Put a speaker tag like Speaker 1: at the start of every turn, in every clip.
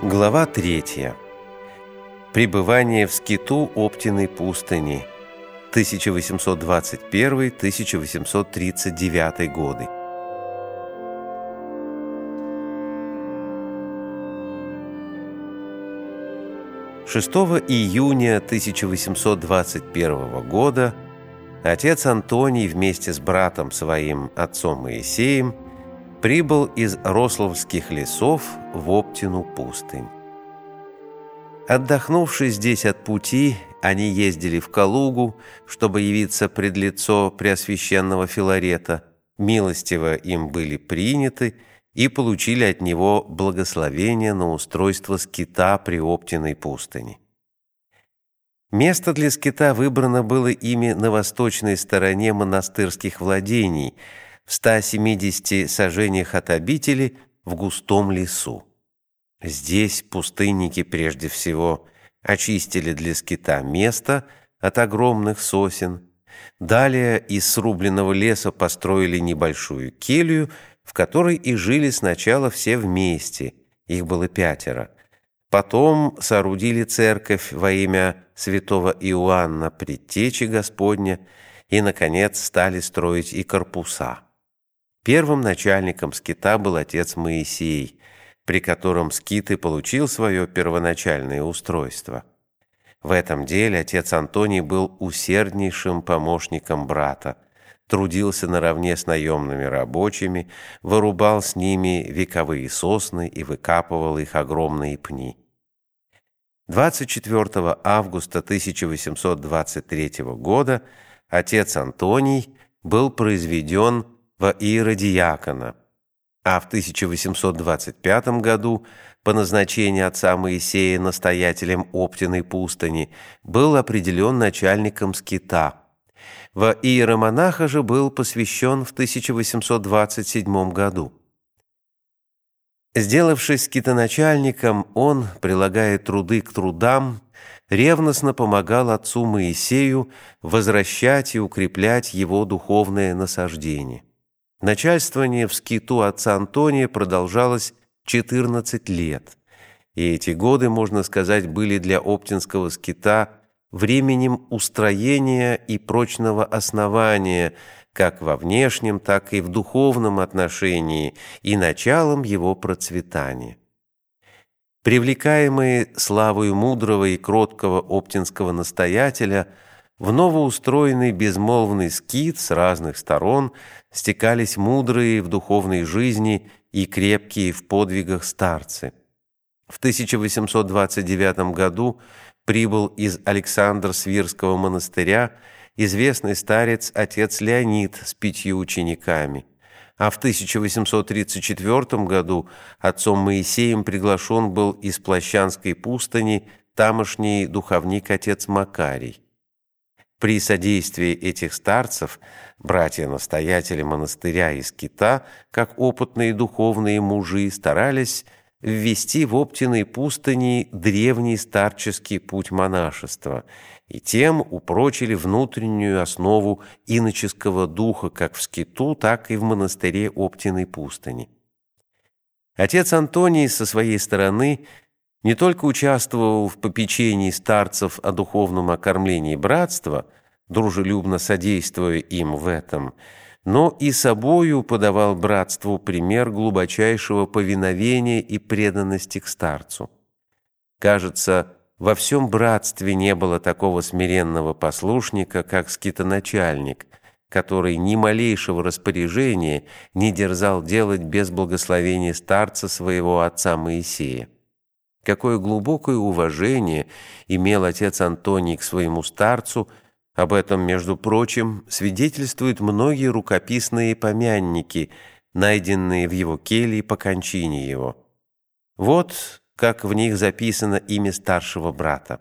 Speaker 1: Глава 3. Пребывание в скиту Оптиной пустыни. 1821-1839 годы. Шестого июня 1821 года отец Антоний вместе с братом своим, отцом Моисеем, прибыл из Рославских лесов в Оптину пустынь. Отдохнувши здесь от пути, они ездили в Калугу, чтобы явиться пред лицо Преосвященного Филарета, милостиво им были приняты и получили от него благословение на устройство скита при Оптиной пустыни. Место для скита выбрано было ими на восточной стороне монастырских владений, в 170 сажениях от обители, в густом лесу. Здесь пустынники прежде всего очистили для скита место от огромных сосен. Далее из срубленного леса построили небольшую келью, в которой и жили сначала все вместе, их было 5. Потом соорудили церковь во имя святого Иоанна Предтечи Господня и, наконец, стали строить и корпуса. Первым начальником скита был отец Моисей, при котором скит и получил свое первоначальное устройство. В этом деле отец Антоний был усерднейшим помощником брата, трудился наравне с наемными рабочими, вырубал с ними вековые сосны и выкапывал их огромные пни. 24 августа 1823 года отец Антоний был произведен во иеродиакона, а в 1825 году по назначению отца Моисея настоятелем Оптиной пустыни был определен начальником скита. Во иеромонаха же был посвящен в 1827 году. Сделавшись скитоначальником, он, прилагая труды к трудам, ревностно помогал отцу Моисею возвращать и укреплять его духовное насаждение. Начальствование в скиту отца Антония продолжалось 14 лет, и эти годы, можно сказать, были для оптинского скита временем устроения и прочного основания как во внешнем, так и в духовном отношении и началом его процветания. Привлекаемые славою мудрого и кроткого оптинского настоятеля, в новоустроенный безмолвный скит с разных сторон стекались мудрые в духовной жизни и крепкие в подвигах старцы. В 1829 году прибыл из Александр-Свирского монастыря известный старец отец Леонид с 5 учениками, а в 1834 году отцом Моисеем приглашен был из Плащанской пустыни тамошний духовник отец Макарий. При содействии этих старцев братья-настоятели монастыря и скита, как опытные духовные мужи, старались ввести в Оптиной пустыни древний старческий путь монашества и тем упрочили внутреннюю основу иноческого духа как в скиту, так и в монастыре Оптиной пустыни. Отец Антоний со своей стороны не только участвовал в попечении старцев о духовном окормлении братства, дружелюбно содействуя им в этом, но и собою подавал братству пример глубочайшего повиновения и преданности к старцу. Кажется, во всем братстве не было такого смиренного послушника, как скитоначальник, который ни малейшего распоряжения не дерзал делать без благословения старца своего отца Моисея. Какое глубокое уважение имел отец Антоний к своему старцу, об этом, между прочим, свидетельствуют многие рукописные помянники, найденные в его келье по кончине его. Вот как в них записано имя старшего брата.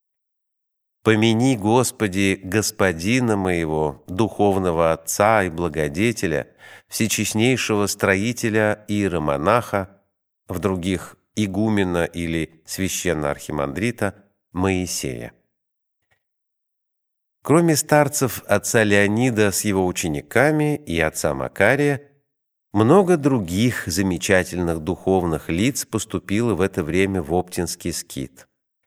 Speaker 1: «Помяни, Господи, господина моего, духовного отца и благодетеля, всечестнейшего строителя иеромонаха, в других игумена или священноархимандрита Моисея». Кроме старцев отца Леонида с его учениками и отца Макария, Много других замечательных духовных лиц поступило в это время в Оптинский скит.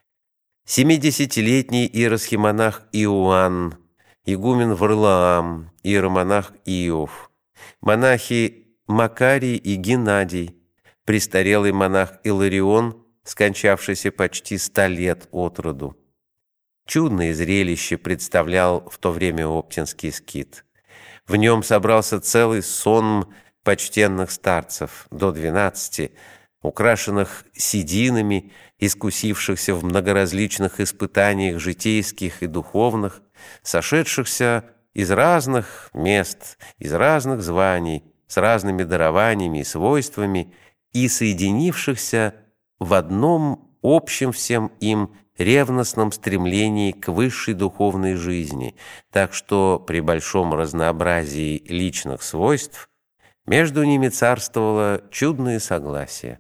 Speaker 1: 70-летний иеросхимонах Иоанн, игумен Варлаам, иеромонах Иов, монахи Макарий и Геннадий, престарелый монах Иларион, скончавшийся почти 100 лет от роду. Чудное зрелище представлял в то время Оптинский скит. В нем собрался целый сонм почтенных старцев, до 12, украшенных сединами, искусившихся в многоразличных испытаниях житейских и духовных, сошедшихся из разных мест, из разных званий, с разными дарованиями и свойствами, и соединившихся в одном общем всем им ревностном стремлении к высшей духовной жизни, так что при большом разнообразии личных свойств между ними царствовало чудное согласие.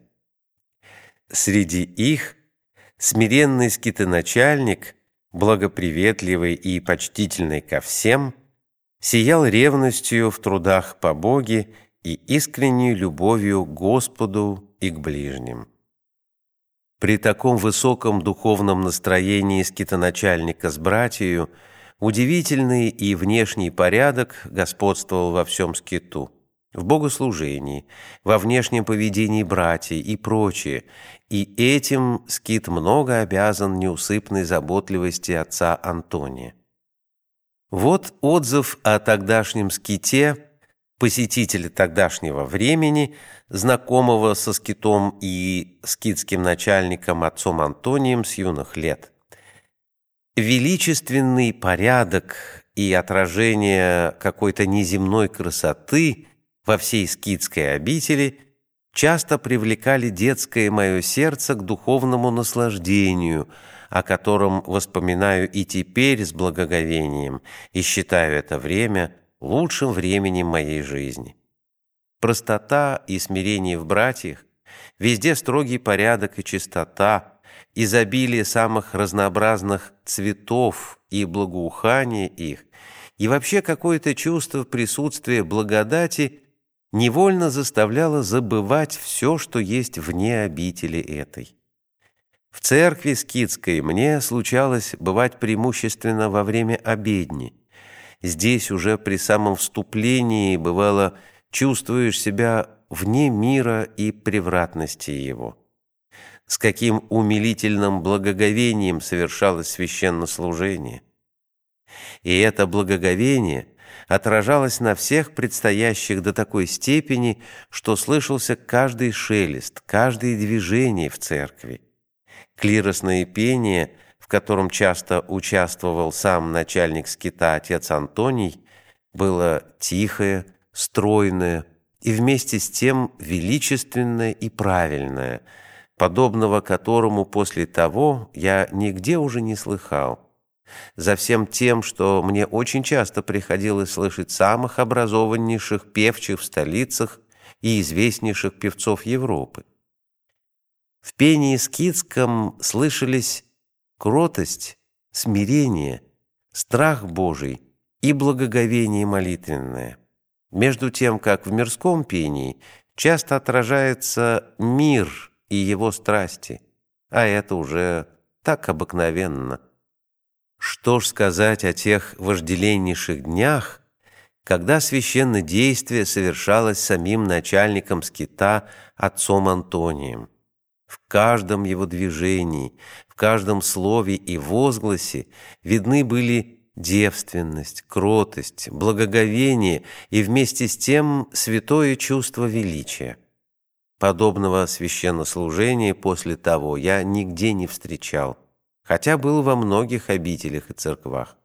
Speaker 1: Среди их смиренный скитоначальник, благоприветливый и почтительный ко всем, сиял ревностью в трудах по Боге и искренней любовью к Господу и к ближним. При таком высоком духовном настроении скитоначальника с братьею удивительный и внешний порядок господствовал во всем скиту, в богослужении, во внешнем поведении братьев и прочее, и этим скит много обязан неусыпной заботливости отца Антония. Вот отзыв о тогдашнем ските посетителя тогдашнего времени, знакомого со скитом и скитским начальником отцом Антонием с юных лет. Величественный порядок и отражение какой-то неземной красоты во всей скитской обители часто привлекали детское мое сердце к духовному наслаждению, о котором воспоминаю и теперь с благоговением, и считаю это время лучшим временем моей жизни. Простота и смирение в братьях, везде строгий порядок и чистота, изобилие самых разнообразных цветов и благоухание их, и вообще какое-то чувство присутствия благодати невольно заставляло забывать все, что есть вне обители этой. В церкви скитской мне случалось бывать преимущественно во время обедни. Здесь уже при самом вступлении, бывало, чувствуешь себя вне мира и превратности его. С каким умилительным благоговением совершалось священнослужение. И это благоговение отражалось на всех предстоящих до такой степени, что слышался каждый шелест, каждое движение в церкви. Клиросное пение, в котором часто участвовал сам начальник скита отец Антоний, было тихое, стройное и вместе с тем величественное и правильное, подобного которому после того я нигде уже не слыхал. За всем тем, что мне очень часто приходилось слышать самых образованнейших певчих в столицах и известнейших певцов Европы. В пении скитском слышались кротость, смирение, страх Божий и благоговение молитвенное. Между тем, как в мирском пении часто отражается мир и его страсти, а это уже так обыкновенно. Что ж сказать о тех вожделеннейших днях, когда священнодействие совершалось самим начальником скита отцом Антонием. В каждом его движении, в каждом слове и возгласе видны были девственность, кротость, благоговение и вместе с тем святое чувство величия. Подобного священнослужения после того я нигде не встречал, хотя был во многих обителях и церквах.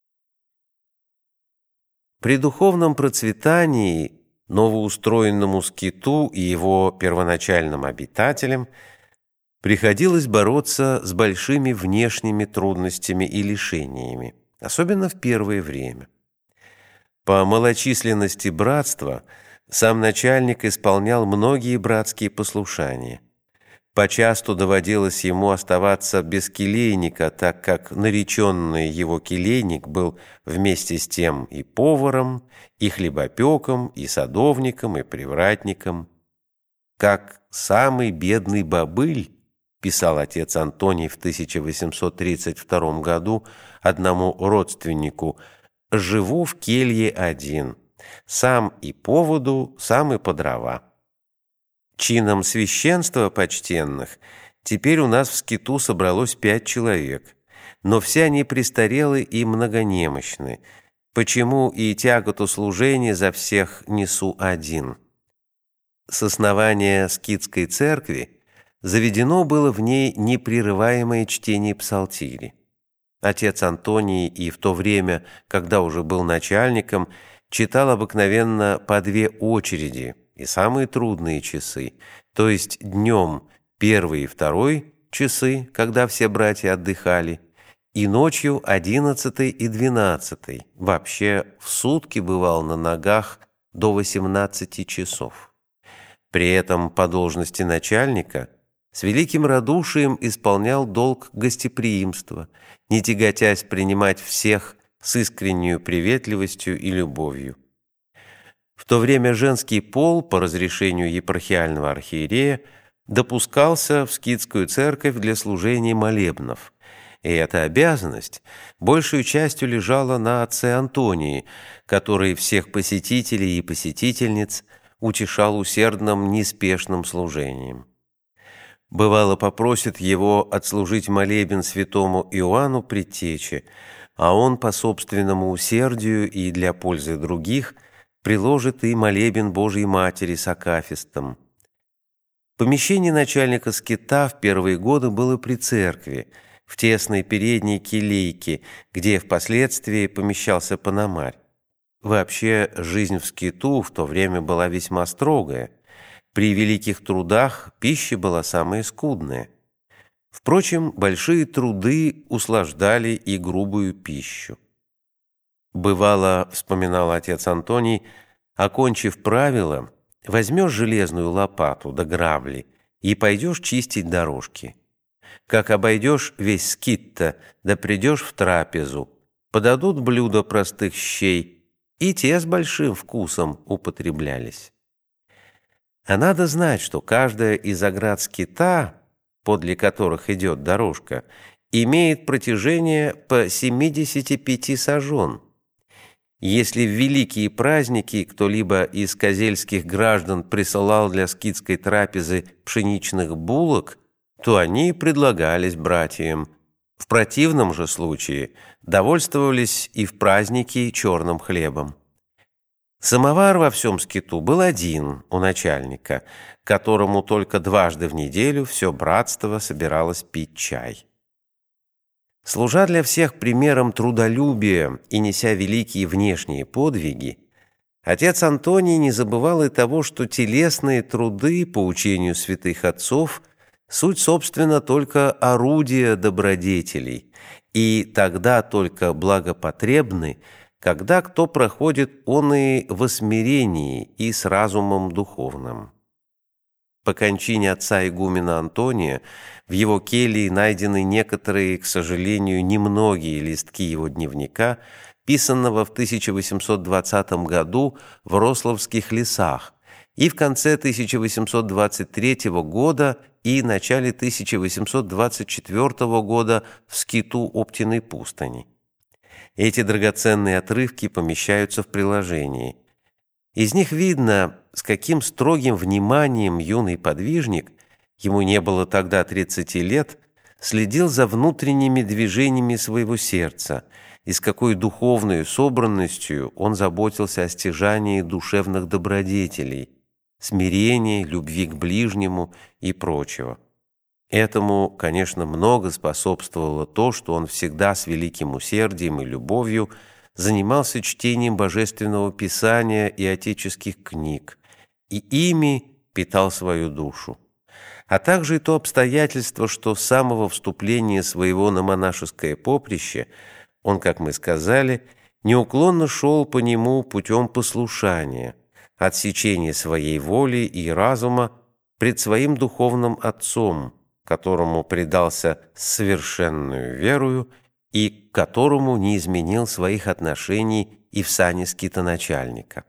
Speaker 1: При духовном процветании новоустроенному скиту и его первоначальным обитателям приходилось бороться с большими внешними трудностями и лишениями, особенно в первое время. По малочисленности братства сам начальник исполнял многие братские послушания. Почасту доводилось ему оставаться без келейника, так как нареченный его келейник был вместе с тем и поваром, и хлебопеком, и садовником, и привратником. «Как самый бедный бобыль», — писал отец Антоний в 1832 году одному родственнику, «живу в келье один, сам и по воду, сам и по дрова». Чином священства почтенных теперь у нас в скиту собралось 5 человек, но все они престарелы и многонемощны, почему и тяготу служения за всех несу один. С основания скитской церкви заведено было в ней непрерываемое чтение псалтири. Отец Антоний и в то время, когда уже был начальником, читал обыкновенно по 2 очереди, и самые трудные часы, то есть днем 1 и 2 часы, когда все братья отдыхали, и ночью 11 и 12. Вообще в сутки бывал на ногах до 18 часов. При этом по должности начальника с великим радушием исполнял долг гостеприимства, не тяготясь принимать всех с искренней приветливостью и любовью. В то время женский пол по разрешению епархиального архиерея допускался в скитскую церковь для служения молебнов, и эта обязанность большей частью лежала на отце Антонии, который всех посетителей и посетительниц утешал усердным неспешным служением. Бывало, попросит его отслужить молебен святому Иоанну Предтече, а он по собственному усердию и для пользы других приложит и молебен Божией Матери с акафистом. Помещение начальника скита в первые годы было при церкви, в тесной передней келейке, где впоследствии помещался пономарь. Вообще, жизнь в скиту в то время была весьма строгая. При великих трудах пища была самая скудная. Впрочем, большие труды услаждали и грубую пищу. Бывало, вспоминал отец Антоний, окончив правила, возьмешь железную лопату да грабли и пойдешь чистить дорожки. Как обойдешь весь скит-то, да придешь в трапезу, подадут блюда простых щей, и те с большим вкусом употреблялись. А надо знать, что каждая из оград скита, подле которых идет дорожка, имеет протяжение по 75 сажен. Если в великие праздники кто-либо из козельских граждан присылал для скитской трапезы пшеничных булок, то они предлагались братьям. В противном же случае довольствовались и в праздники черным хлебом. Самовар во всем скиту был один у начальника, которому только дважды в неделю все братство собиралось пить чай. Служа для всех примером трудолюбия и неся великие внешние подвиги, отец Антоний не забывал и того, что телесные труды, по учению святых отцов, суть, собственно, только орудия добродетелей, и тогда только благопотребны, когда кто проходит он и во смирении, и с разумом духовным. По кончине отца игумена Антония в его келье найдены некоторые, к сожалению, немногие листки его дневника, писанного в 1820 году в Рославских лесах, и в конце 1823 года и начале 1824 года в скиту Оптиной пустыни. Эти драгоценные отрывки помещаются в приложении. Из них видно, с каким строгим вниманием юный подвижник, ему не было тогда 30 лет, следил за внутренними движениями своего сердца и с какой духовной собранностью он заботился о стяжании душевных добродетелей, смирении, любви к ближнему и прочего. Этому, конечно, много способствовало то, что он всегда с великим усердием и любовью занимался чтением Божественного Писания и отеческих книг, и ими питал свою душу. А также и то обстоятельство, что с самого вступления своего на монашеское поприще он, как мы сказали, неуклонно шел по нему путем послушания, отсечения своей воли и разума пред своим духовным отцом, которому предался совершенную верою и к которому не изменил своих отношений и в сане скитоначальника.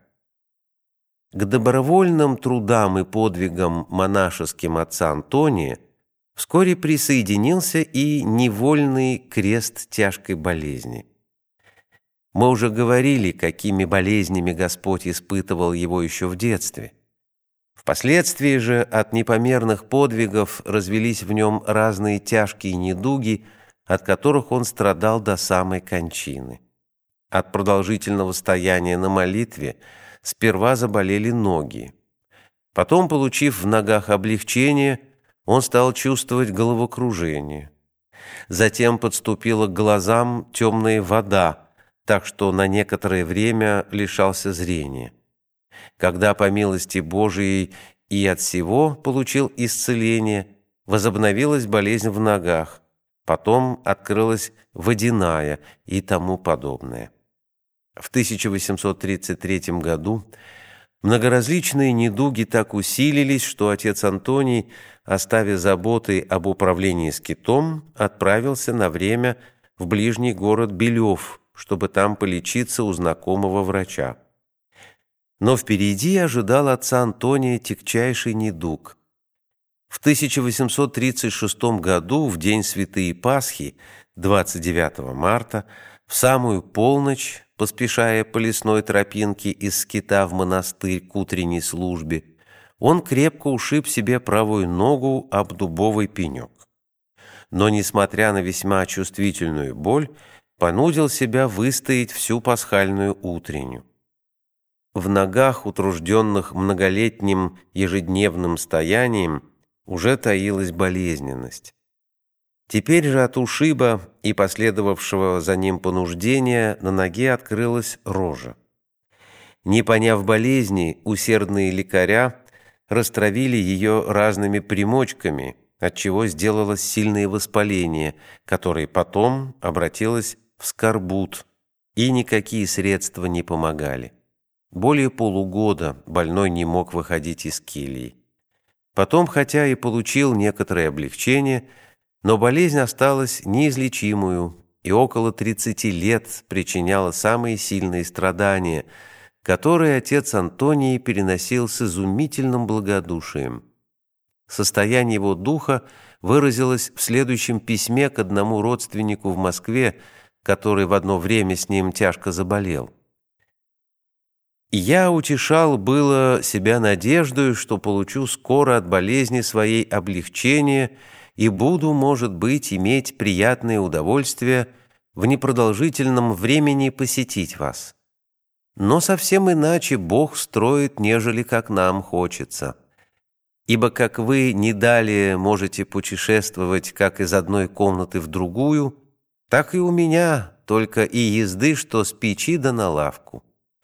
Speaker 1: К добровольным трудам и подвигам монашеским отца Антония вскоре присоединился и невольный крест тяжкой болезни. Мы уже говорили, какими болезнями Господь испытывал его еще в детстве. Впоследствии же от непомерных подвигов развелись в нем разные тяжкие недуги, от которых он страдал до самой кончины. От продолжительного стояния на молитве сперва заболели ноги. Потом, получив в ногах облегчение, он стал чувствовать головокружение. Затем подступила к глазам темная вода, так что на некоторое время лишался зрения. Когда по милости Божией и от всего получил исцеление, возобновилась болезнь в ногах, потом открылась водяная и тому подобное. В 1833 году многоразличные недуги так усилились, что отец Антоний, оставив заботы об управлении скитом, отправился на время в ближний город Белев, чтобы там полечиться у знакомого врача. Но впереди ожидал отца Антония тягчайший недуг. В 1836 году, в день Святой Пасхи, 29 марта, в самую полночь, поспешая по лесной тропинке из скита в монастырь к утренней службе, он крепко ушиб себе правую ногу об дубовый пенек. Но, несмотря на весьма чувствительную боль, понудил себя выстоять всю пасхальную утреннюю. В ногах, утружденных многолетним ежедневным стоянием, уже таилась болезненность. Теперь же от ушиба и последовавшего за ним понуждения на ноге открылась рожа. Не поняв болезни, усердные лекаря растравили ее разными примочками, отчего сделалось сильное воспаление, которое потом обратилось в скорбут, и никакие средства не помогали. Более полугода больной не мог выходить из кельи. Потом, хотя и получил некоторое облегчение, но болезнь осталась неизлечимую и около 30 лет причиняла самые сильные страдания, которые отец Антоний переносил с изумительным благодушием. Состояние его духа выразилось в следующем письме к одному родственнику в Москве, который в одно время с ним тяжко заболел. «Я утешал было себя надеждою, что получу скоро от болезни своей облегчение и буду, может быть, иметь приятное удовольствие в непродолжительном времени посетить вас. Но совсем иначе Бог строит, нежели как нам хочется. Ибо как вы не далее можете путешествовать как из одной комнаты в другую, так и у меня только и езды, что с печи да на лавку.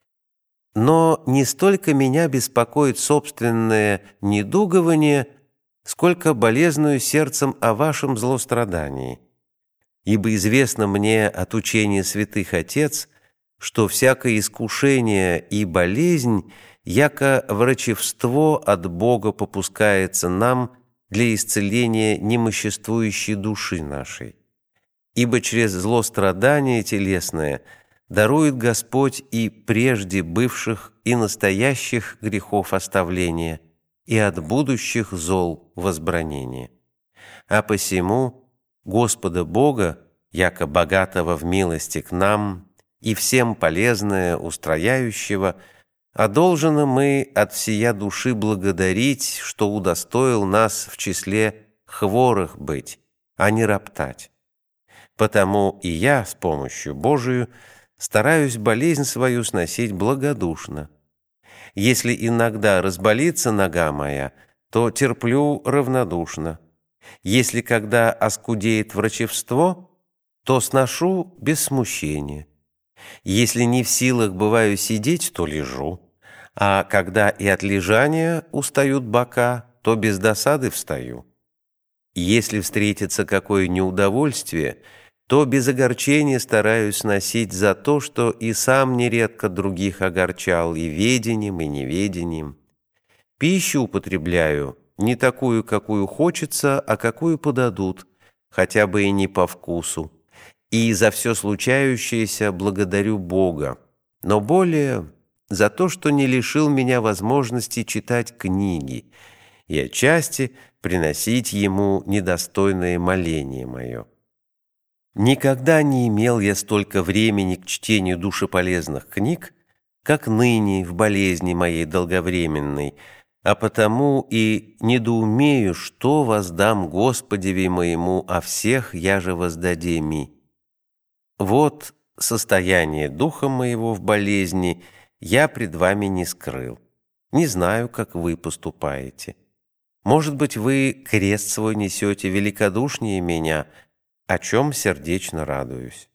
Speaker 1: Но не столько меня беспокоит собственное недугование, сколько болезную сердцем о вашем злострадании. Ибо известно мне от учения святых отец, что всякое искушение и болезнь, яко врачевство от Бога попускается нам для исцеления немоществующей души нашей. Ибо через злострадание телесное дарует Господь и прежде бывших и настоящих грехов оставления, и от будущих зол возбранения. А посему Господа Бога, яко богатого в милости к нам и всем полезное устрояющего, одолжено мы от всея души благодарить, что удостоил нас в числе хворых быть, а не роптать. Потому и я с помощью Божию стараюсь болезнь свою сносить благодушно. Если иногда разболится нога моя, то терплю равнодушно. Если когда оскудеет врачевство, то сношу без смущения. Если не в силах бываю сидеть, то лежу. А когда и от лежания устают бока, то без досады встаю. Если встретится какое неудовольствие, то без огорчения стараюсь сносить за то, что и сам нередко других огорчал и ведением, и неведением. Пищу употребляю не такую, какую хочется, а какую подадут, хотя бы и не по вкусу. И за все случающееся благодарю Бога, но более за то, что не лишил меня возможности читать книги и отчасти приносить Ему недостойное моление мое. Никогда не имел я столько времени к чтению душеполезных книг, как ныне в болезни моей долговременной, а потому и недоумею, что воздам Господеве моему, о всех я же воздадеми. Вот состояние духа моего в болезни я пред вами не скрыл. Не знаю, как вы поступаете. Может быть, вы крест свой несете великодушнее меня, о чем сердечно радуюсь.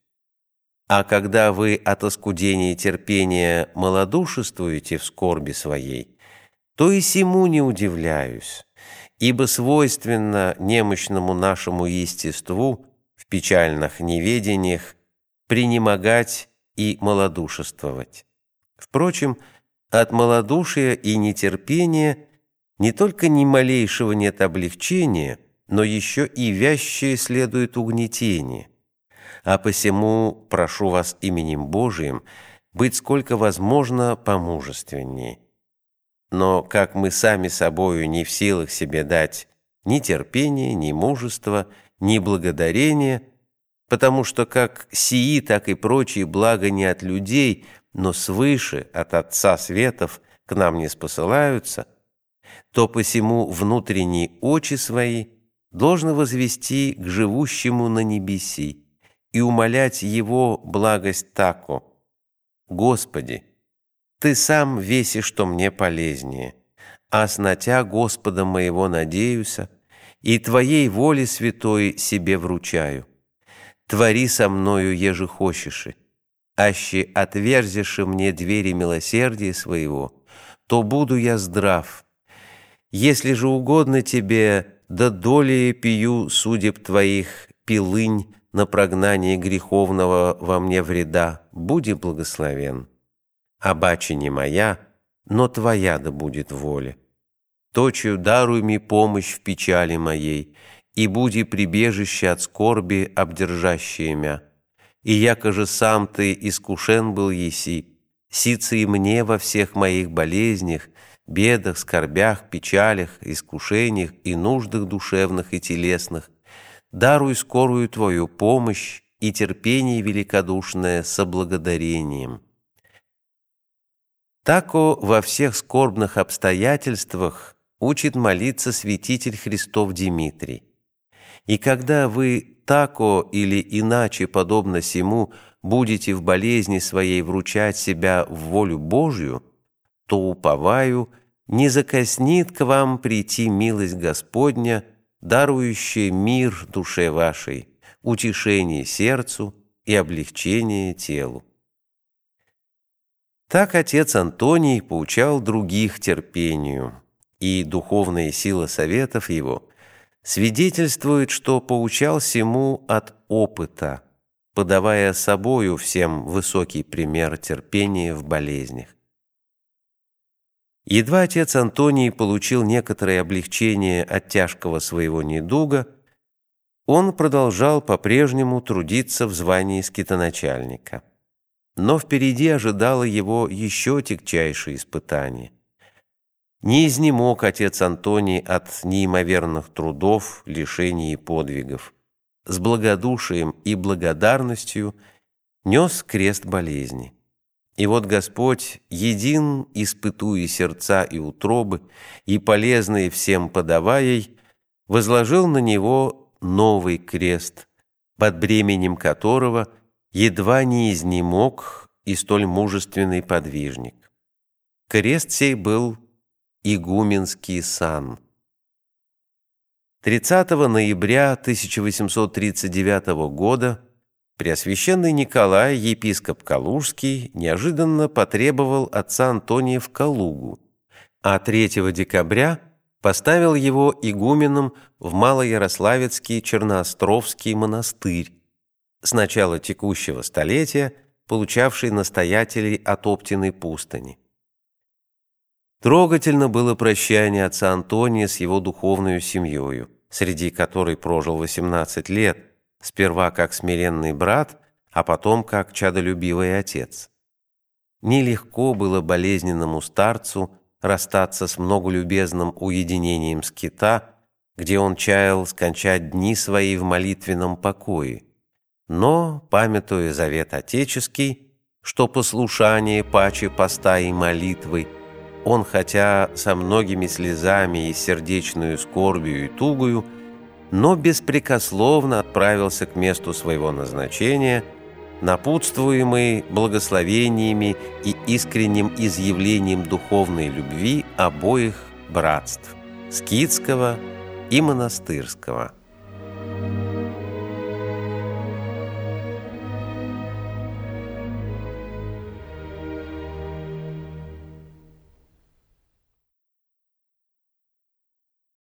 Speaker 1: А когда вы от оскудения терпения малодушествуете в скорби своей, то и сему не удивляюсь, ибо свойственно немощному нашему естеству в печальных неведениях пренемогать и малодушествовать. Впрочем, от малодушия и нетерпения не только ни малейшего нет облегчения, но еще и вязчее следует угнетение. А посему прошу вас именем Божиим быть сколько возможно помужественнее. Но как мы сами собою не в силах себе дать ни терпения, ни мужества, ни благодарения, потому что как сии, так и прочие блага не от людей, но свыше, от Отца Светов, к нам не спосылаются, то посему внутренние очи свои должны возвести к живущему на небеси и умолять Его благость тако: «Господи, Ты сам веси, что мне полезнее, а снатя Господа моего надеюся, и Твоей воле святой себе вручаю. Твори со мною, еже хочеши, аще отверзиши мне двери милосердия своего, то буду я здрав. Если же угодно Тебе, да долее пью судеб Твоих пилынь на прогнание греховного во мне вреда, буди благословен. Обаче не моя, но Твоя да будет воля. Точию даруй ми помощь в печали моей, и буди прибежище от скорби, обдержащее мя. И яко же сам Ты искушен был еси, сица и мне во всех моих болезнях, бедах, скорбях, печалях, искушениях и нуждах душевных и телесных, даруй скорую Твою помощь и терпение великодушное со благодарением. Тако во всех скорбных обстоятельствах учит молиться святитель Христов Димитрий. И когда вы тако или иначе, подобно сему, будете в болезни своей вручать себя в волю Божью, то, уповаю, не закоснит к вам прийти милость Господня, дарующая мир душе вашей, утешение сердцу и облегчение телу. Так отец Антоний поучал других терпению, и духовная сила советов его свидетельствует, что поучал сему от опыта, подавая собою всем высокий пример терпения в болезнях. Едва отец Антоний получил некоторое облегчение от тяжкого своего недуга, он продолжал по-прежнему трудиться в звании скитоначальника. Но впереди ожидало его еще тягчайшее испытание. Не изнемог отец Антоний от неимоверных трудов, лишений и подвигов. С благодушием и благодарностью нес крест болезни. И вот Господь, един испытуя сердца и утробы, и полезные всем подавая, возложил на него новый крест, под бременем которого едва не изнемог и столь мужественный подвижник. Крест сей был игуменский сан. 30 ноября 1839 года Преосвященный Николай, епископ Калужский, неожиданно потребовал отца Антония в Калугу, а 3 декабря поставил его игуменом в Малоярославецкий Черноостровский монастырь, с начала текущего столетия получавший настоятелей от Оптиной пустыни. Трогательно было прощание отца Антония с его духовной семьей, среди которой прожил 18 лет, сперва как смиренный брат, а потом как чадолюбивый отец. Нелегко было болезненному старцу расстаться с многолюбезным уединением скита, где он чаял скончать дни свои в молитвенном покое. Но, памятуя завет отеческий, что послушание паче поста и молитвы, он, хотя со многими слезами и сердечную скорбью и тугою, но беспрекословно отправился к месту своего назначения, напутствуемый благословениями и искренним изъявлением духовной любви обоих братств – скитского и монастырского.